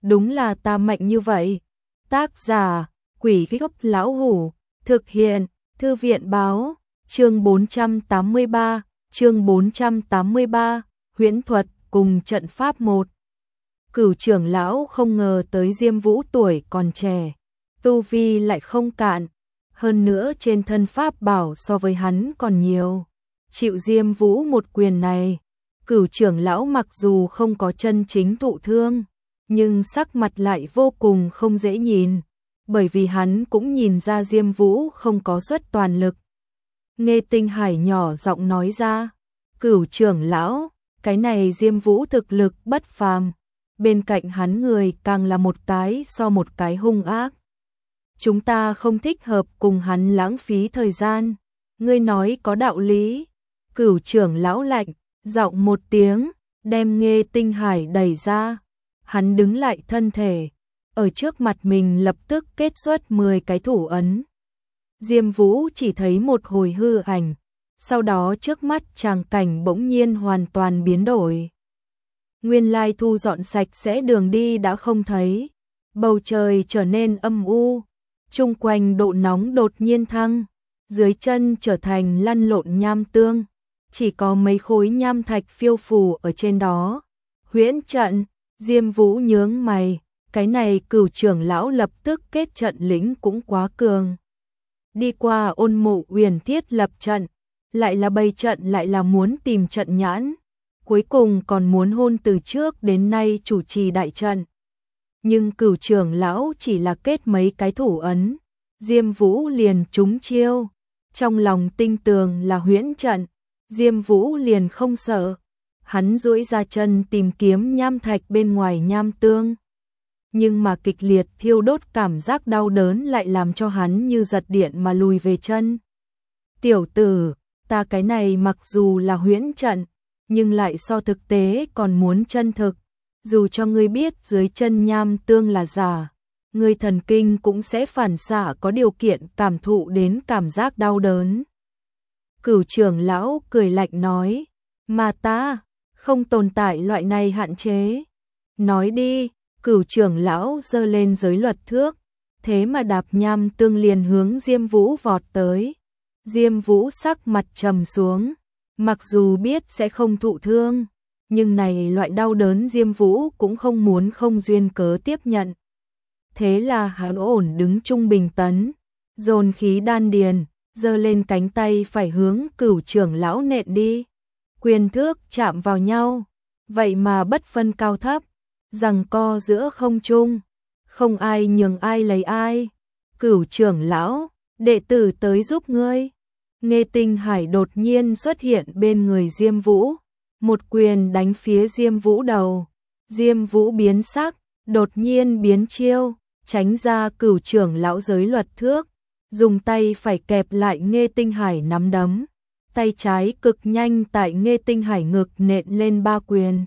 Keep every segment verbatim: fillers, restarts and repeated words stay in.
đúng là ta mạnh như vậy. Tác giả, Quỷ Gốc Lão Hủ, thực hiện, Thư viện báo, chương bốn trăm tám mươi ba, chương bốn trăm tám mươi ba, huyễn thuật cùng trận pháp một. Cửu trưởng lão không ngờ tới Diêm Vũ tuổi còn trẻ, tu vi lại không cạn, hơn nữa trên thân pháp bảo so với hắn còn nhiều. Chịu Diêm Vũ một quyền này, Cửu trưởng lão mặc dù không có chân chính thụ thương, nhưng sắc mặt lại vô cùng không dễ nhìn, bởi vì hắn cũng nhìn ra Diêm Vũ không có xuất toàn lực. Nghe Tinh Hải nhỏ giọng nói ra, Cửu trưởng lão, cái này Diêm Vũ thực lực bất phàm, bên cạnh hắn người càng là một cái so một cái hung ác. Chúng ta không thích hợp cùng hắn lãng phí thời gian. Ngươi nói có đạo lý. Cửu trưởng lão lạnh, giọng một tiếng, đem Nghe Tinh Hải đẩy ra. Hắn đứng lại thân thể, ở trước mặt mình lập tức kết xuất mười cái thủ ấn. Diêm Vũ chỉ thấy một hồi hư ảnh, sau đó trước mắt tràng cảnh bỗng nhiên hoàn toàn biến đổi. Nguyên lai thu dọn sạch sẽ đường đi đã không thấy, bầu trời trở nên âm u, chung quanh độ nóng đột nhiên thăng, dưới chân trở thành lăn lộn nham tương, chỉ có mấy khối nham thạch phiêu phù ở trên đó. Huyễn trận, Diêm Vũ nhướng mày, cái này Cửu trưởng lão lập tức kết trận lĩnh cũng quá cường. Đi qua Ôn Mộ Uyển thiết lập trận, lại là bày trận lại là muốn tìm trận nhãn, cuối cùng còn muốn hôn từ trước đến nay chủ trì đại trận. Nhưng Cửu trưởng lão chỉ là kết mấy cái thủ ấn, Diêm Vũ liền trúng chiêu, trong lòng tinh tường là huyễn trận, Diêm Vũ liền không sợ, hắn duỗi ra chân tìm kiếm nham thạch bên ngoài nham tương. Nhưng mà kịch liệt thiêu đốt cảm giác đau đớn lại làm cho hắn như giật điện mà lùi về chân. Tiểu tử, ta cái này mặc dù là huyễn trận, nhưng lại so thực tế còn muốn chân thực. Dù cho ngươi biết dưới chân nham tương là giả, ngươi thần kinh cũng sẽ phản xạ có điều kiện cảm thụ đến cảm giác đau đớn. Cửu trưởng lão cười lạnh nói, mà ta, không tồn tại loại này hạn chế. Nói đi, Cửu trưởng lão giơ lên giới luật thước, thế mà đạp nham tương liền hướng Diêm Vũ vọt tới. Diêm Vũ sắc mặt trầm xuống, mặc dù biết sẽ không thụ thương, nhưng này loại đau đớn Diêm Vũ cũng không muốn không duyên cớ tiếp nhận. Thế là hắn ổn đứng trung bình tấn, dồn khí đan điền, giơ lên cánh tay phải hướng Cửu trưởng lão nện đi. Quyền thước chạm vào nhau, vậy mà bất phân cao thấp, giằng co giữa không trung, không ai nhường ai lấy ai. Cửu trưởng lão, đệ tử tới giúp ngươi. Nghe Tinh Hải đột nhiên xuất hiện bên người Diêm Vũ, một quyền đánh phía Diêm Vũ đầu. Diêm Vũ biến sắc, đột nhiên biến chiêu, tránh ra Cửu trưởng lão giới luật thước, dùng tay phải kẹp lại Nghe Tinh Hải nắm đấm, tay trái cực nhanh tại Nghe Tinh Hải ngực nện lên ba quyền.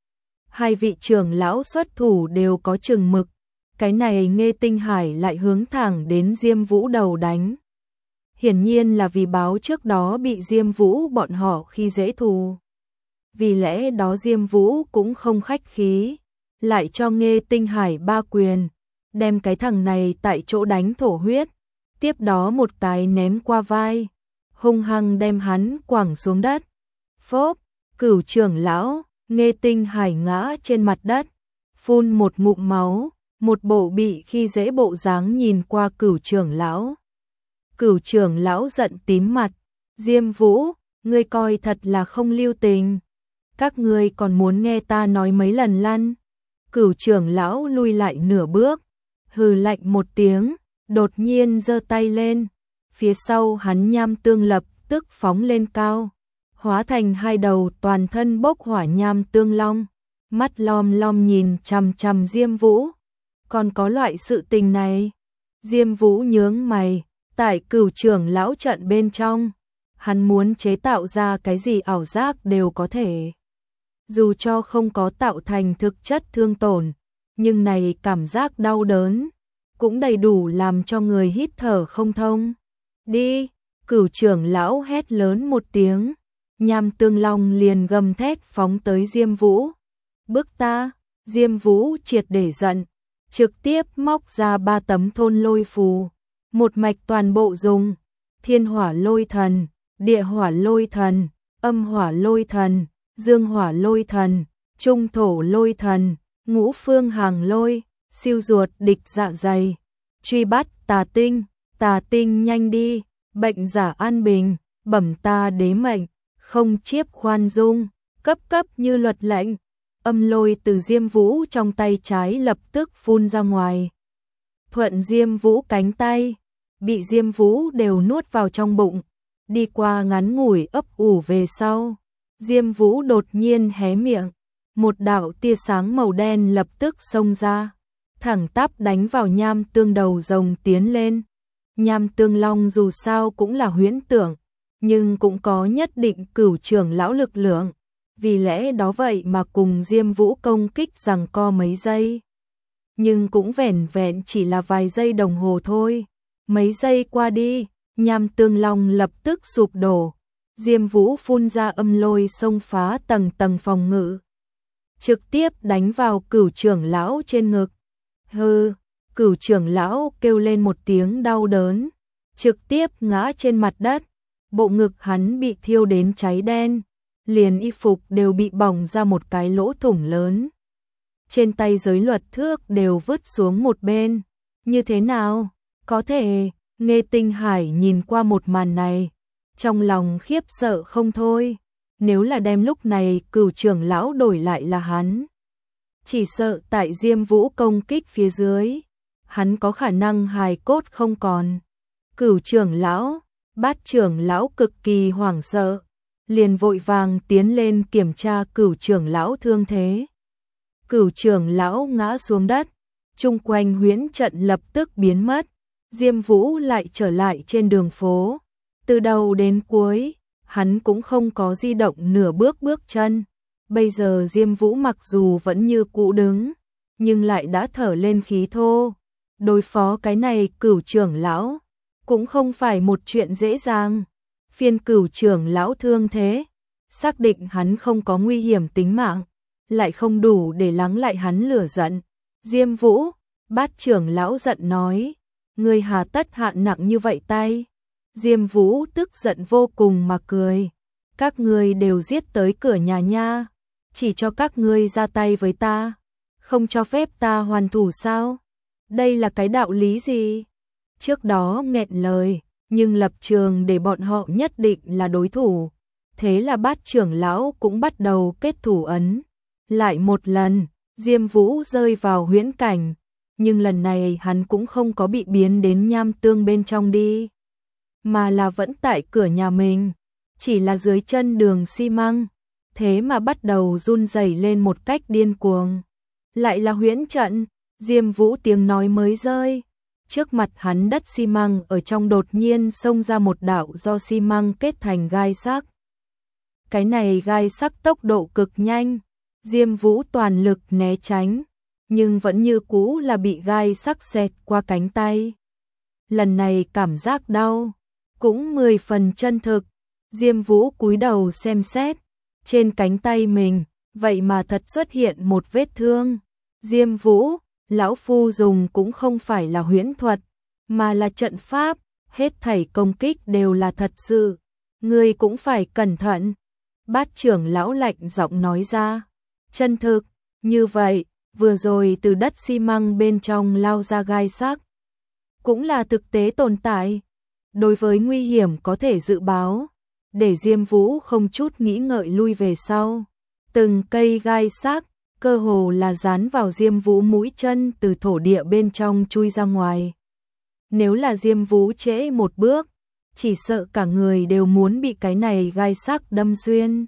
Hai vị trưởng lão xuất thủ đều có chừng mực, cái này Nghe Tinh Hải lại hướng thẳng đến Diêm Vũ đầu đánh. Hiển nhiên là vì báo trước đó bị Diêm Vũ bọn họ khi dễ thù. Vì lẽ đó Diêm Vũ cũng không khách khí, lại cho Nghe Tinh Hải ba quyền, đem cái thằng này tại chỗ đánh thổ huyết, tiếp đó một cái ném qua vai, hung hăng đem hắn quẳng xuống đất. Phốp, Cửu trưởng lão, Nghe Tinh Hải ngã trên mặt đất, phun một ngụm máu, một bộ bị khi dễ bộ dáng nhìn qua Cửu trưởng lão. Cửu trưởng lão giận tím mặt, Diêm Vũ, ngươi coi thật là không lưu tình. Các ngươi còn muốn nghe ta nói mấy lần lăn. Cửu trưởng lão lui lại nửa bước, hừ lạnh một tiếng, đột nhiên giơ tay lên, phía sau hắn nham tương lập tức phóng lên cao, hóa thành hai đầu toàn thân bốc hỏa nham tương long, mắt lom lom nhìn chằm chằm Diêm Vũ. Còn có loại sự tình này? Diêm Vũ nhướng mày, tại Cửu trưởng lão trận bên trong, hắn muốn chế tạo ra cái gì ảo giác đều có thể. Dù cho không có tạo thành thực chất thương tổn, nhưng này cảm giác đau đớn cũng đầy đủ làm cho người hít thở không thông. Đi, Cửu trưởng lão hét lớn một tiếng, nham tương long liền gầm thét phóng tới Diêm Vũ. Bước ta, Diêm Vũ triệt để giận, trực tiếp móc ra ba tấm thôn lôi phù, một mạch toàn bộ dùng, thiên hỏa lôi thần, địa hỏa lôi thần, âm hỏa lôi thần, dương hỏa lôi thần, trung thổ lôi thần, ngũ phương hàng lôi, siêu ruột địch dạ dày, truy bắt tà tinh, tà tinh nhanh đi, bệnh giả an bình, bẩm ta đế mệnh, không chiếp khoan dung, cấp cấp như luật lệnh. Âm lôi từ Diêm Vũ trong tay trái lập tức phun ra ngoài. Thuận Diêm Vũ cánh tay, bị Diêm Vũ đều nuốt vào trong bụng, đi qua ngắn ngủi ấp ủ về sau. Diêm Vũ đột nhiên hé miệng, một đạo tia sáng màu đen lập tức xông ra, thẳng tắp đánh vào Nham Tương đầu rồng tiến lên. Nham Tương Long dù sao cũng là huyễn tưởng, nhưng cũng có nhất định cửu trưởng lão lực lượng, vì lẽ đó vậy mà cùng Diêm Vũ công kích giằng co mấy giây. Nhưng cũng vẻn vẹn chỉ là vài giây đồng hồ thôi. Mấy giây qua đi, Nham Tương Long lập tức sụp đổ. Diêm Vũ phun ra âm lôi xông phá tầng tầng phòng ngự, trực tiếp đánh vào cửu trưởng lão trên ngực. Hừ, cửu trưởng lão kêu lên một tiếng đau đớn, trực tiếp ngã trên mặt đất. Bộ ngực hắn bị thiêu đến cháy đen, liền y phục đều bị bỏng ra một cái lỗ thủng lớn. Trên tay giới luật thước đều vứt xuống một bên. Như thế nào? Có thể. Nghe Tinh Hải nhìn qua một màn này, trong lòng khiếp sợ không thôi. Nếu là đem lúc này cửu trưởng lão đổi lại là hắn, chỉ sợ tại Diêm Vũ công kích phía dưới, hắn có khả năng hài cốt không còn. Cửu trưởng lão, Bát trưởng lão cực kỳ hoảng sợ, liền vội vàng tiến lên kiểm tra cửu trưởng lão thương thế. Cửu trưởng lão ngã xuống đất, chung quanh huyễn trận lập tức biến mất. Diêm Vũ lại trở lại trên đường phố. Từ đầu đến cuối, hắn cũng không có di động nửa bước bước chân. Bây giờ Diêm Vũ mặc dù vẫn như cũ đứng, nhưng lại đã thở lên khí thô. Đối phó cái này cửu trưởng lão cũng không phải một chuyện dễ dàng. Phiên cửu trưởng lão thương thế, xác định hắn không có nguy hiểm tính mạng, lại không đủ để lắng lại hắn lửa giận. Diêm Vũ, Bát trưởng lão giận nói, ngươi hà tất hạ nặng như vậy tay? Diêm Vũ tức giận vô cùng mà cười, các ngươi đều giết tới cửa nhà nha, chỉ cho các ngươi ra tay với ta, không cho phép ta hoàn thủ sao? Đây là cái đạo lý gì? Trước đó nghẹn lời, nhưng lập trường để bọn họ nhất định là đối thủ. Thế là Bát trưởng lão cũng bắt đầu kết thủ ấn. Lại một lần, Diêm Vũ rơi vào huyễn cảnh, nhưng lần này hắn cũng không có bị biến đến Nham Tương bên trong đi, mà là vẫn tại cửa nhà mình, chỉ là dưới chân đường xi măng, thế mà bắt đầu run rẩy lên một cách điên cuồng. Lại là huyễn trận. Diêm Vũ tiếng nói mới rơi, trước mặt hắn đất xi măng ở trong đột nhiên xông ra một đạo do xi măng kết thành gai sắc. Cái này gai sắc tốc độ cực nhanh, Diêm Vũ toàn lực né tránh, nhưng vẫn như cũ là bị gai sắc xẹt qua cánh tay. Lần này cảm giác đau cũng mười phần chân thực. Diêm Vũ cúi đầu xem xét, trên cánh tay mình, vậy mà thật xuất hiện một vết thương. Diêm Vũ, lão phu dùng cũng không phải là huyễn thuật, mà là trận pháp, hết thảy công kích đều là thật sự, ngươi cũng phải cẩn thận. Bát trưởng lão lạnh giọng nói ra, chân thực, như vậy, vừa rồi từ đất xi măng bên trong lao ra gai sắc, cũng là thực tế tồn tại, đối với nguy hiểm có thể dự báo, để Diêm Vũ không chút nghĩ ngợi lui về sau. Từng cây gai sắc, cơ hồ là dán vào Diêm Vũ mũi chân từ thổ địa bên trong chui ra ngoài. Nếu là Diêm Vũ trễ một bước, chỉ sợ cả người đều muốn bị cái này gai sắc đâm xuyên.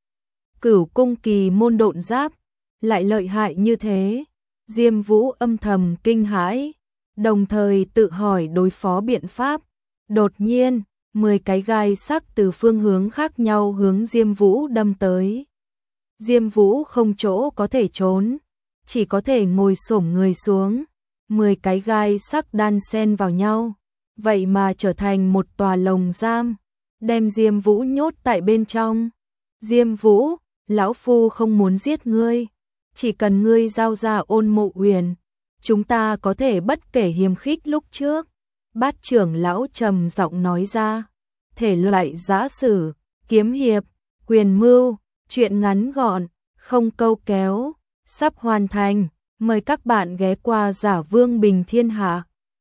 Cửu cung kỳ môn độn giáp, lại lợi hại như thế. Diêm Vũ âm thầm kinh hãi, đồng thời tự hỏi đối phó biện pháp. Đột nhiên, mười cái gai sắc từ phương hướng khác nhau hướng Diêm Vũ đâm tới. Diêm Vũ không chỗ có thể trốn, chỉ có thể ngồi xổm người xuống. Mười cái gai sắc đan xen vào nhau, vậy mà trở thành một tòa lồng giam, đem Diêm Vũ nhốt tại bên trong. Diêm Vũ, lão phu không muốn giết ngươi, chỉ cần ngươi giao ra Ôn Mộ Uyển, chúng ta có thể bất kể hiềm khích lúc trước. Bát trưởng lão trầm giọng nói ra, thể loại giã sử, kiếm hiệp, quyền mưu, truyện ngắn gọn, không câu kéo, sắp hoàn thành, mời các bạn ghé qua Giả Vương Bình Thiên Hạ.